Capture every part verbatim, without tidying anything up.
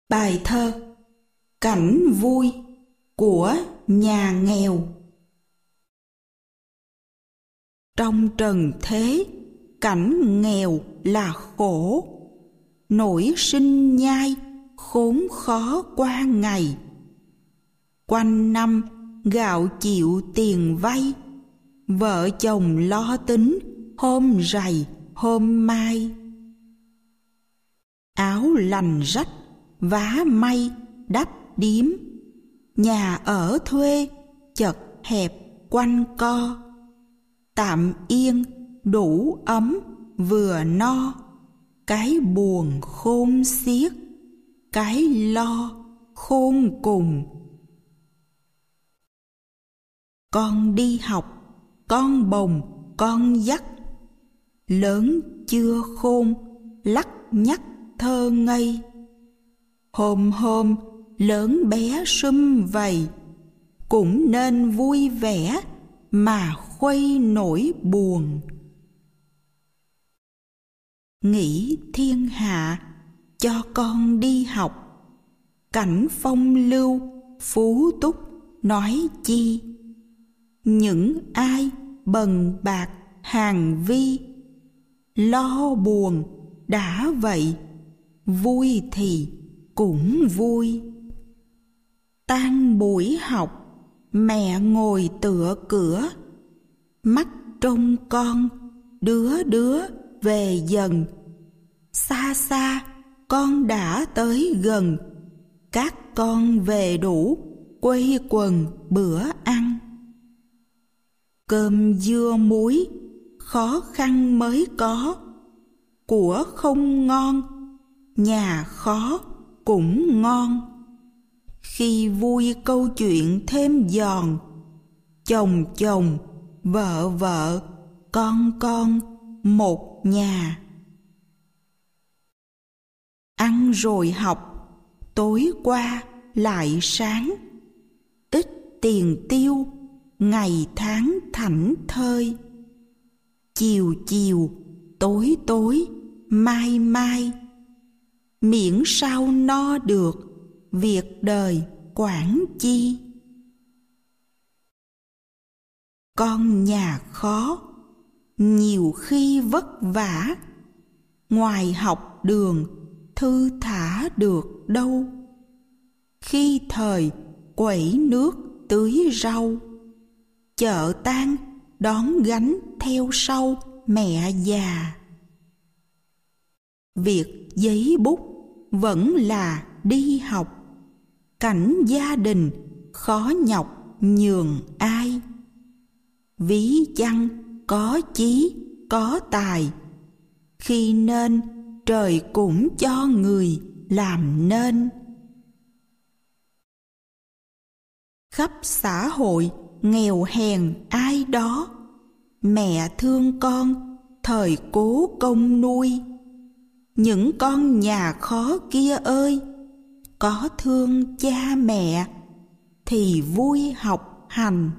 Bài thơ Cảnh vui của nhà nghèo. Trong trần thế, cảnh nghèo là khổ, nổi sinh nhai, khốn khó qua ngày. Quanh năm gạo chịu tiền vay, vợ chồng lo tính hôm rày hôm mai. Áo lành rách, vá may, đắp điếm, nhà ở thuê, chật hẹp quanh co. Tạm yên, đủ ấm, vừa no, cái buồn khôn xiết, cái lo khôn cùng. Con đi học, con bồng, con dắt, lớn chưa khôn, lắc nhắc thơ ngây. Hôm hôm lớn bé sum vầy, cũng nên vui vẻ mà khuây nỗi buồn. Nghĩ thiên hạ cho con đi học, cảnh phong lưu phú túc nói chi. Những ai bần bạc hàng vi, lo buồn đã vậy, vui thì cũng vui. Tan buổi học, mẹ ngồi tựa cửa, mắt trông con đứa đứa về dần. Xa xa con đã tới gần, các con về đủ quây quần bữa ăn. Cơm dưa muối khó khăn mới có, của không ngon nhà khó cũng ngon. Khi vui câu chuyện thêm giòn, chồng chồng vợ vợ con con một nhà. Ăn rồi học, tối qua lại sáng, ít tiền tiêu ngày tháng thảnh thơi. Chiều chiều tối tối mai mai, miễn sao no được việc đời quản chi. Con nhà khó, nhiều khi vất vả, ngoài học đường thư thả được đâu. Khi thời quẩy nước tưới rau, chợ tan đón gánh theo sau mẹ già. Việc giấy bút vẫn là đi học, cảnh gia đình khó nhọc nhường ai. Ví chăng có chí có tài, khi nên trời cũng cho người làm nên. Khắp xã hội nghèo hèn ai đó, mẹ thương con thời cố công nuôi. Những con nhà khó kia ơi, có thương cha mẹ thì vui học hành.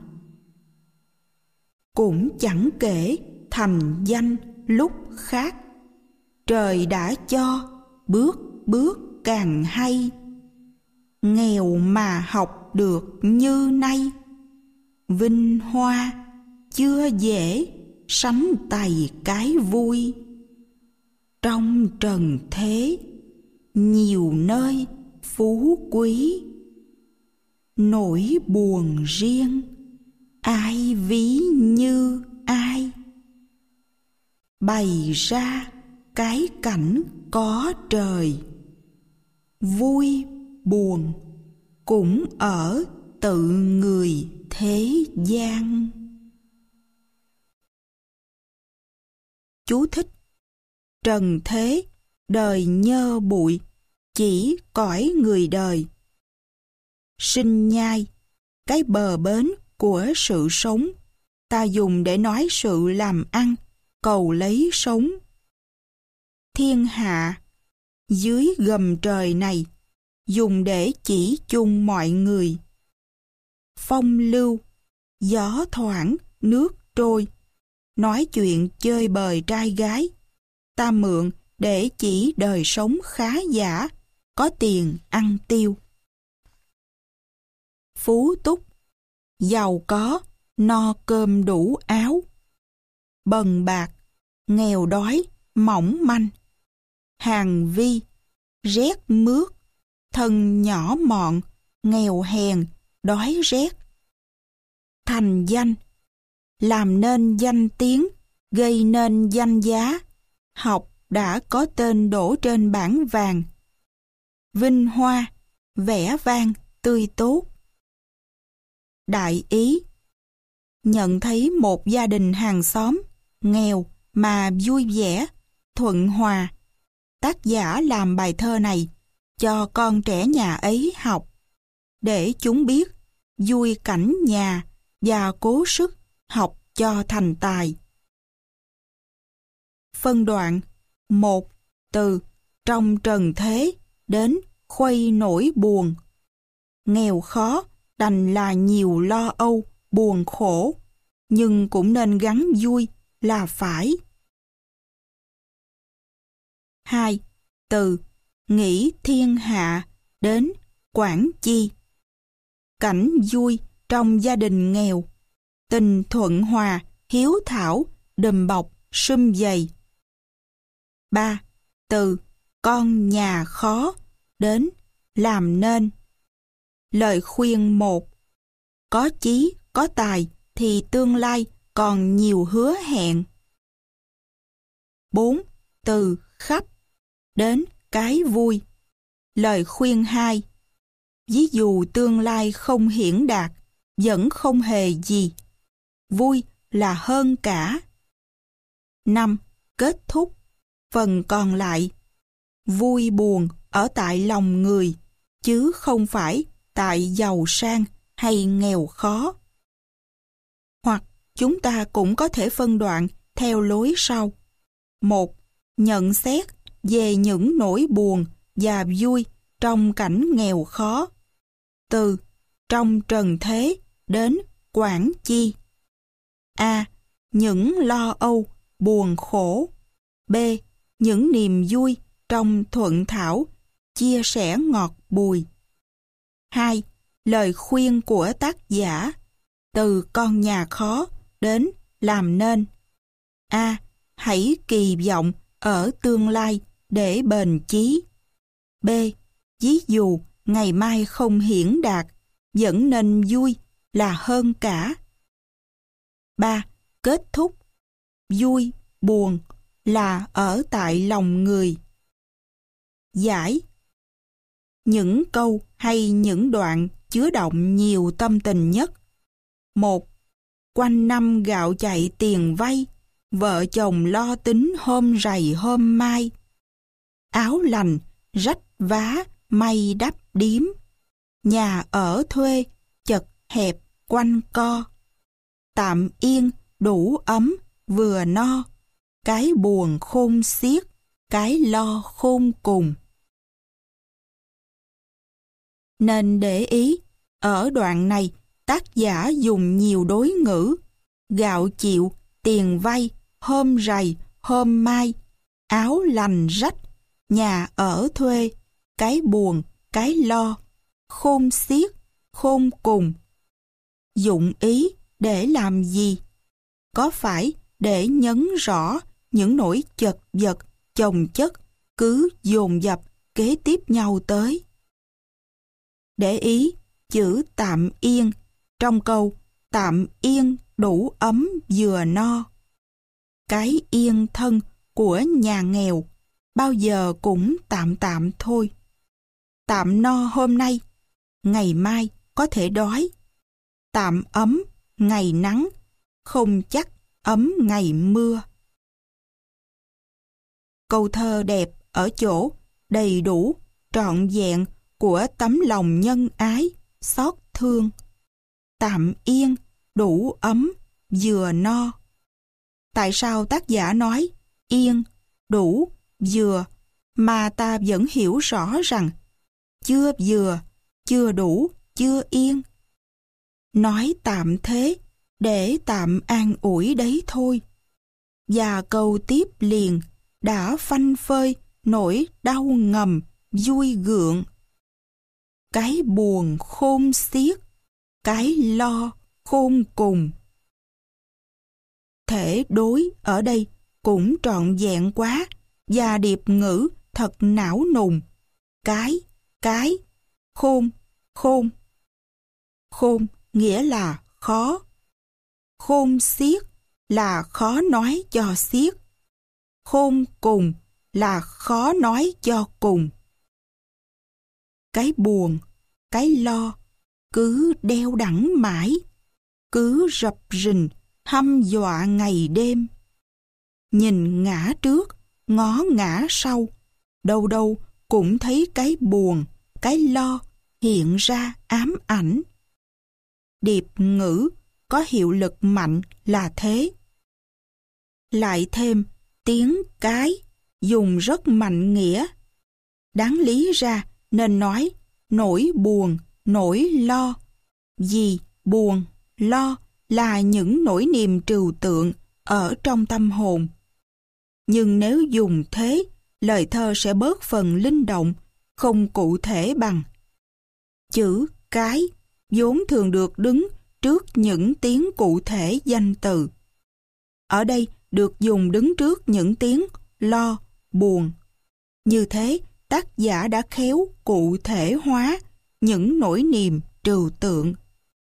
Cũng chẳng kể thành danh lúc khác, trời đã cho bước bước càng hay. Nghèo mà học được như nay, vinh hoa chưa dễ sánh tày cái vui. Trong trần thế, nhiều nơi phú quý, nỗi buồn riêng ai ví như ai. Bày ra cái cảnh có trời, vui buồn cũng ở tự người thế gian. Chú thích: trần thế, đời nhơ bụi, chỉ cõi người đời. Sinh nhai, cái bờ bến của sự sống, ta dùng để nói sự làm ăn, cầu lấy sống. Thiên hạ, dưới gầm trời này, dùng để chỉ chung mọi người. Phong lưu, gió thoảng, nước trôi, nói chuyện chơi bời trai gái, ta mượn để chỉ đời sống khá giả, có tiền ăn tiêu. Phú túc, giàu có, no cơm đủ áo. Bần bạc, nghèo đói, mỏng manh. Hàng vi, rét mướt, thân nhỏ mọn, nghèo hèn, đói rét. Thành danh, làm nên danh tiếng, gây nên danh giá. Học đã có tên đổ trên bảng vàng. Vinh hoa, vẻ vang, tươi tốt. Đại ý, nhận thấy một gia đình hàng xóm, nghèo mà vui vẻ, thuận hòa. Tác giả làm bài thơ này cho con trẻ nhà ấy học, để chúng biết vui cảnh nhà và cố sức học cho thành tài. Phân đoạn một. Từ trong trần thế đến khuây nỗi buồn. Nghèo khó đành là nhiều lo âu, buồn khổ, nhưng cũng nên gắn vui là phải. Hai. Từ nghĩ thiên hạ đến quản chi. Cảnh vui trong gia đình nghèo, tình thuận hòa, hiếu thảo, đùm bọc, sum vầy. Ba. Từ con nhà khó đến làm nên. Lời khuyên một. Có chí, có tài thì tương lai còn nhiều hứa hẹn. Bốn. Từ khắp đến cái vui. Lời khuyên hai. Ví dụ tương lai không hiển đạt, vẫn không hề gì. Vui là hơn cả. Năm. Kết thúc. Phần còn lại. Vui buồn ở tại lòng người, chứ không phải tại giàu sang hay nghèo khó. Hoặc chúng ta cũng có thể phân đoạn theo lối sau. Một. Nhận xét về những nỗi buồn và vui trong cảnh nghèo khó. Từ trong trần thế đến quản chi. A. Những lo âu, buồn khổ. B. Những niềm vui trong thuận thảo, chia sẻ ngọt bùi. Hai. Lời khuyên của tác giả. Từ con nhà khó đến làm nên. A. Hãy kỳ vọng ở tương lai để bền chí. B. Ví dụ ngày mai không hiển đạt, vẫn nên vui là hơn cả. Ba. Kết thúc. Vui, buồn là ở tại lòng người. Giải. Những câu hay những đoạn chứa đựng nhiều tâm tình nhất. Một. Quanh năm gạo chạy tiền vay, vợ chồng lo tính hôm rày hôm mai. Áo lành, rách vá, may đắp điếm. Nhà ở thuê, chật hẹp, quanh co. Tạm yên, đủ ấm, vừa no. Cái buồn khôn xiết, cái lo khôn cùng. Nên để ý, ở đoạn này, tác giả dùng nhiều đối ngữ. Gạo chịu, tiền vay, hôm rày, hôm mai, áo lành rách, nhà ở thuê, cái buồn, cái lo, khôn xiết, khôn cùng. Dụng ý để làm gì? Có phải để nhấn rõ những nỗi chật vật, chồng chất, cứ dồn dập kế tiếp nhau tới? Để ý chữ tạm yên trong câu tạm yên đủ ấm vừa no. Cái yên thân của nhà nghèo bao giờ cũng tạm tạm thôi. Tạm no hôm nay, ngày mai có thể đói. Tạm ấm ngày nắng, không chắc ấm ngày mưa. Câu thơ đẹp ở chỗ đầy đủ, trọn vẹn của tấm lòng nhân ái, xót thương. Tạm yên, đủ ấm, vừa no. Tại sao tác giả nói yên, đủ, vừa mà ta vẫn hiểu rõ rằng chưa vừa, chưa đủ, chưa yên? Nói tạm thế để tạm an ủi đấy thôi. Và câu tiếp liền đã phanh phơi nỗi đau ngầm vui gượng. Cái buồn khôn xiết, cái lo khôn cùng. Thể đối ở đây cũng trọn vẹn quá, và điệp ngữ thật não nùng. Cái, cái, khôn, khôn. Khôn nghĩa là khó. Khôn xiết là khó nói cho xiết. Khôn cùng là khó nói cho cùng. Cái buồn, cái lo cứ đeo đẳng mãi, cứ rập rình hăm dọa ngày đêm. Nhìn ngã trước, ngó ngã sau, đâu đâu cũng thấy cái buồn, cái lo hiện ra ám ảnh. Điệp ngữ có hiệu lực mạnh là thế. Lại thêm tiếng cái dùng rất mạnh nghĩa. Đáng lý ra nên nói nỗi buồn, nỗi lo. Vì buồn, lo là những nỗi niềm trừu tượng ở trong tâm hồn. Nhưng nếu dùng thế, lời thơ sẽ bớt phần linh động, không cụ thể bằng. Chữ cái vốn thường được đứng trước những tiếng cụ thể danh từ. Ở đây được dùng đứng trước những tiếng lo, buồn. Như thế, tác giả đã khéo cụ thể hóa những nỗi niềm trừu tượng.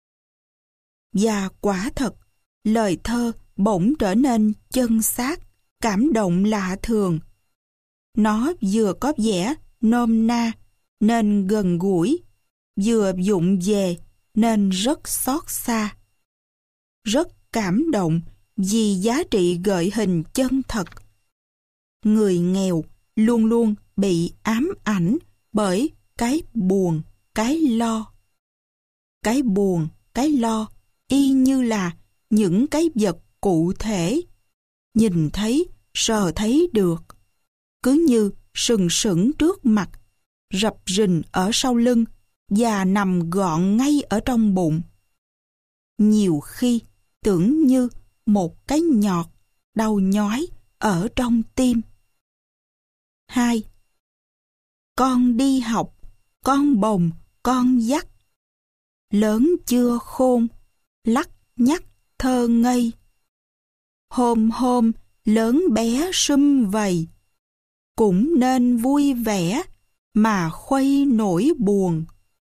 Và quả thật, lời thơ bỗng trở nên chân xác, cảm động lạ thường. Nó vừa có vẻ nôm na nên gần gũi, vừa vụng về nên rất xót xa. Rất cảm động vì giá trị gợi hình chân thật. Người nghèo luôn luôn bị ám ảnh bởi cái buồn, cái lo. Cái buồn, cái lo y như là những cái vật cụ thể, nhìn thấy, sờ thấy được, cứ như sừng sững trước mặt, rập rình ở sau lưng và nằm gọn ngay ở trong bụng. Nhiều khi tưởng như một cái nhọt đau nhói ở trong tim. Hai. Con đi học, con bồng, con dắt. Lớn chưa khôn, lắc nhắc thơ ngây. Hôm hôm lớn bé sum vầy, cũng nên vui vẻ mà khuây nỗi buồn.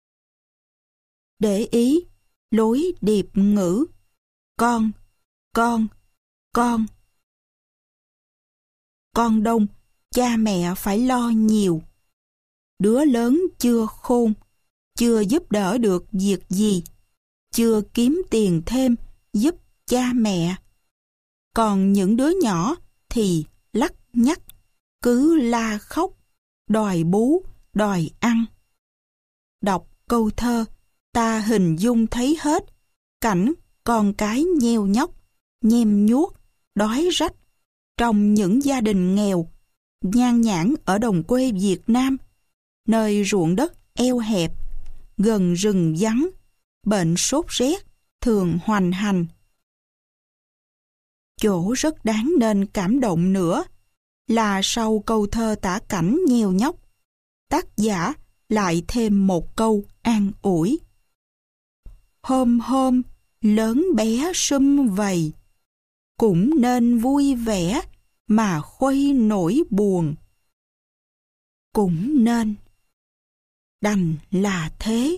Để ý lối điệp ngữ con, con, con. Con đông, cha mẹ phải lo nhiều. Đứa lớn chưa khôn, chưa giúp đỡ được việc gì, chưa kiếm tiền thêm giúp cha mẹ. Còn những đứa nhỏ thì lắc nhắc, cứ la khóc, đòi bú, đòi ăn. Đọc câu thơ, ta hình dung thấy hết cảnh con cái nheo nhóc, nhem nhuốc, đói rách trong những gia đình nghèo, nhan nhản ở đồng quê Việt Nam, nơi ruộng đất eo hẹp, gần rừng vắng, bệnh sốt rét thường hoành hành. Chỗ rất đáng nên cảm động nữa là sau câu thơ tả cảnh nghèo nhóc, tác giả lại thêm một câu an ủi. Hôm hôm lớn bé sum vầy, cũng nên vui vẻ mà khuây nỗi buồn. Cũng nên, đành là thế.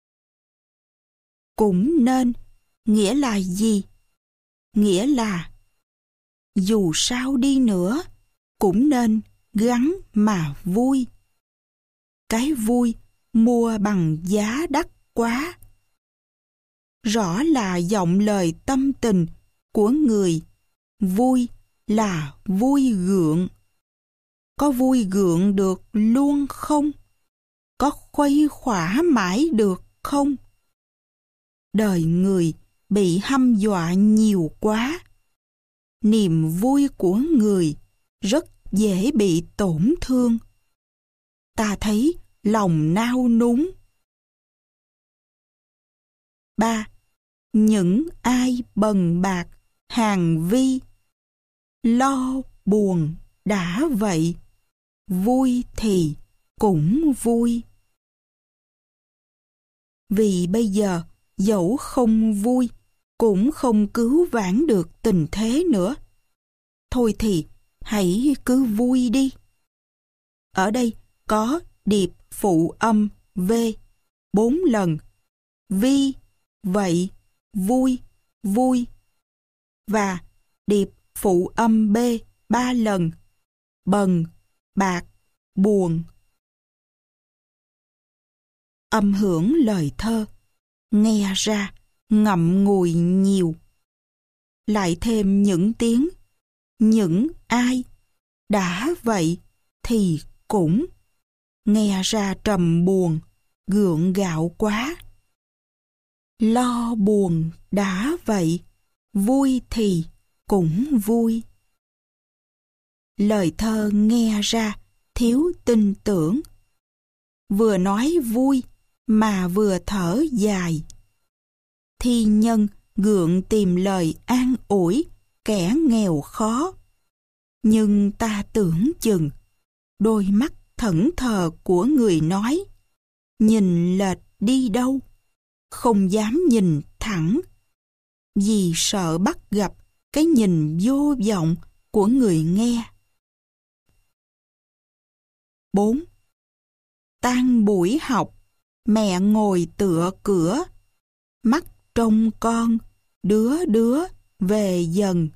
Cũng nên nghĩa là gì? Nghĩa là dù sao đi nữa cũng nên gắng mà vui. Cái vui mua bằng giá đắt quá. Rõ là giọng lời tâm tình của người. Vui là vui gượng. Có vui gượng được luôn không? Có khuây khỏa mãi được không? Đời người bị hăm dọa nhiều quá. Niềm vui của người rất dễ bị tổn thương. Ta thấy lòng nao núng. Ba. Những ai bần bạc, hàng vi, lo buồn đã vậy, vui thì cũng vui. Vì bây giờ, dẫu không vui, cũng không cứu vãn được tình thế nữa. Thôi thì, hãy cứ vui đi. Ở đây có điệp phụ âm V bốn lần. Vi, vậy, vui, vui. Và điệp phụ âm B ba lần. Bần, bạc, buồn. Âm hưởng lời thơ, nghe ra ngậm ngùi nhiều. Lại thêm những tiếng, những ai, đã vậy thì cũng, nghe ra trầm buồn, gượng gạo quá. Lo buồn đã vậy, vui thì cũng vui. Lời thơ nghe ra thiếu tin tưởng. Vừa nói vui mà vừa thở dài. Thi nhân gượng tìm lời an ủi kẻ nghèo khó. Nhưng ta tưởng chừng đôi mắt thẫn thờ của người nói nhìn lệch đi đâu, không dám nhìn thẳng, vì sợ bắt gặp cái nhìn vô vọng của người nghe. bốn. Tan buổi học, mẹ ngồi tựa cửa, mắt trông con, đứa đứa về dần.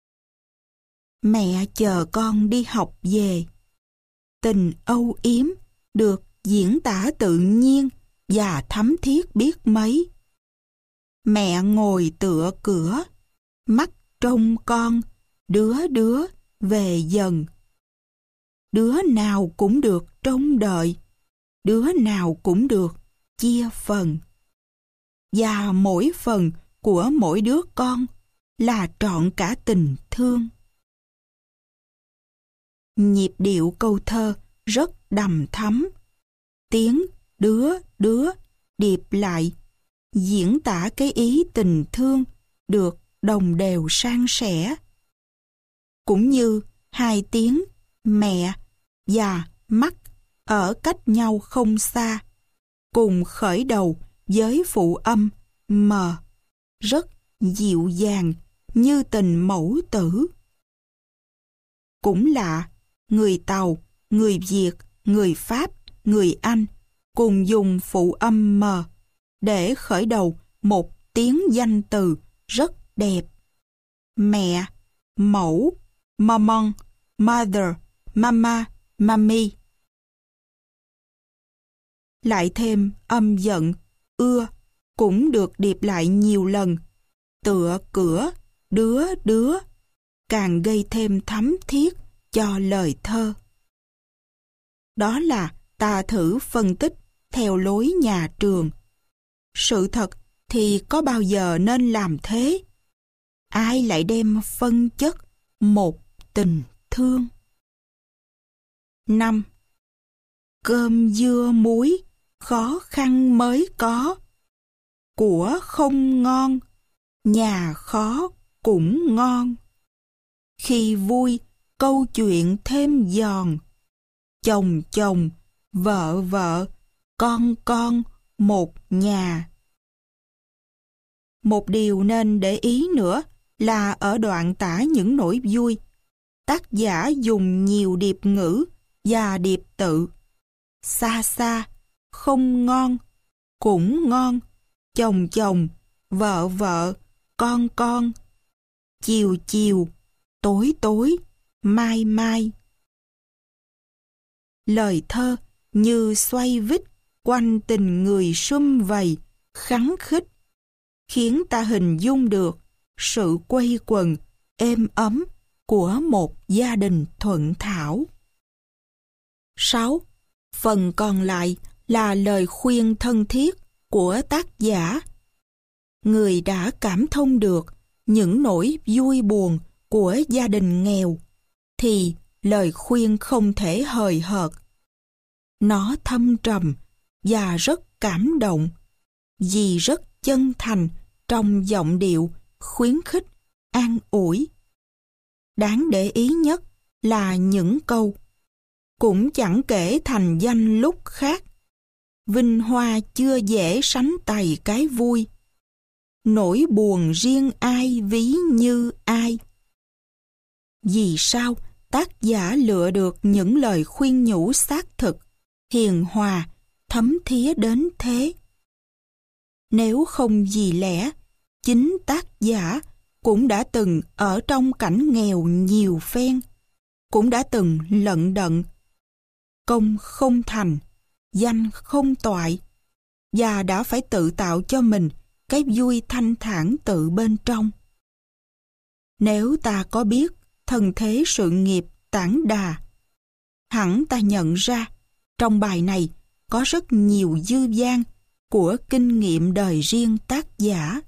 Mẹ chờ con đi học về. Tình âu yếm được diễn tả tự nhiên và thấm thiết biết mấy. Mẹ ngồi tựa cửa, mắt trông con, đứa đứa về dần. Đứa nào cũng được trông đợi, đứa nào cũng được chia phần. Và mỗi phần của mỗi đứa con là trọn cả tình thương. Nhịp điệu câu thơ rất đầm thắm. Tiếng đứa đứa điệp lại diễn tả cái ý tình thương được đồng đều san sẻ. Cũng như hai tiếng mẹ và mắt ở cách nhau không xa, cùng khởi đầu với phụ âm m, rất dịu dàng như tình mẫu tử. Cũng lạ, người Tàu, người Việt, người Pháp, người Anh cùng dùng phụ âm m để khởi đầu một tiếng danh từ rất đẹp. Mẹ, mẫu, maman, mother, mama, mommy. Lại thêm âm giận, ưa, cũng được điệp lại nhiều lần. Tựa cửa, đứa đứa, càng gây thêm thấm thiết cho lời thơ. Đó là ta thử phân tích theo lối nhà trường. Sự thật thì có bao giờ nên làm thế? Ai lại đem phân chất một tình thương? năm. Cơm dưa muối khó khăn mới có. Của không ngon, nhà khó cũng ngon. Khi vui, câu chuyện thêm giòn. Chồng chồng, vợ vợ, con con, một nhà. Một điều nên để ý nữa là ở đoạn tả những nỗi vui, tác giả dùng nhiều điệp ngữ và điệp tự. Xa xa, không ngon, cũng ngon, chồng chồng, vợ vợ, con con. Chiều chiều, tối tối, mai mai. Lời thơ như xoay vít quanh tình người sum vầy, khắng khích, khiến ta hình dung được sự quây quần, êm ấm của một gia đình thuận thảo. sáu. Phần còn lại là lời khuyên thân thiết của tác giả. Người đã cảm thông được những nỗi vui buồn của gia đình nghèo, thì lời khuyên không thể hời hợt. Nó thâm trầm và rất cảm động, vì rất chân thành trong giọng điệu khuyến khích, an ủi. Đáng để ý nhất là những câu cũng chẳng kể thành danh lúc khác. Vinh hoa chưa dễ sánh tày cái vui. Nỗi buồn riêng ai ví như ai. Vì sao tác giả lựa được những lời khuyên nhủ xác thực, hiền hòa, thấm thía đến thế? Nếu không vì lẽ, chính tác giả cũng đã từng ở trong cảnh nghèo nhiều phen, cũng đã từng lận đận, công không thành, danh không toại, và đã phải tự tạo cho mình cái vui thanh thản tự bên trong. Nếu ta có biết thân thế sự nghiệp tản đà, hẳn ta nhận ra trong bài này có rất nhiều dư dang của kinh nghiệm đời riêng tác giả.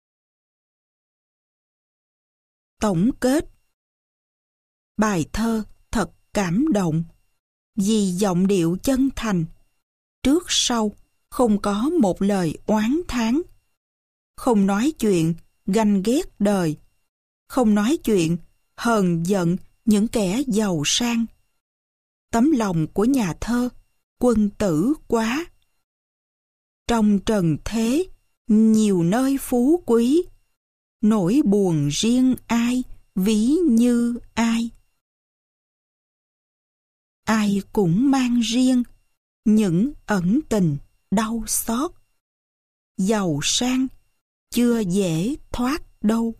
Tổng kết. Bài thơ thật cảm động, vì giọng điệu chân thành, trước sau không có một lời oán thán, không nói chuyện ganh ghét đời, không nói chuyện hờn giận những kẻ giàu sang. Tấm lòng của nhà thơ quân tử quá. Trong trần thế nhiều nơi phú quý, nỗi buồn riêng ai ví như ai. Ai cũng mang riêng những ẩn tình đau xót. Giàu sang chưa dễ thoát đâu.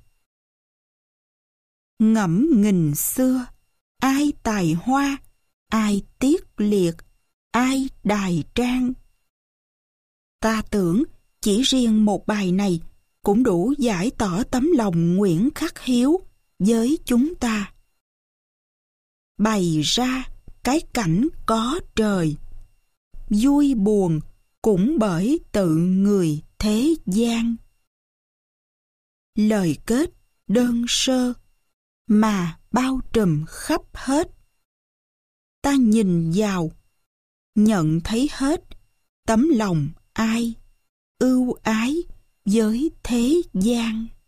Ngẫm nghìn xưa, ai tài hoa, ai tiết liệt, ai đài trang. Ta tưởng chỉ riêng một bài này cũng đủ giải tỏ tấm lòng Nguyễn Khắc Hiếu với chúng ta. Bày ra cái cảnh có trời, vui buồn cũng bởi tự người thế gian. Lời kết đơn sơ mà bao trùm khắp hết. Ta nhìn vào, nhận thấy hết tấm lòng ai ưu ái với thế gian.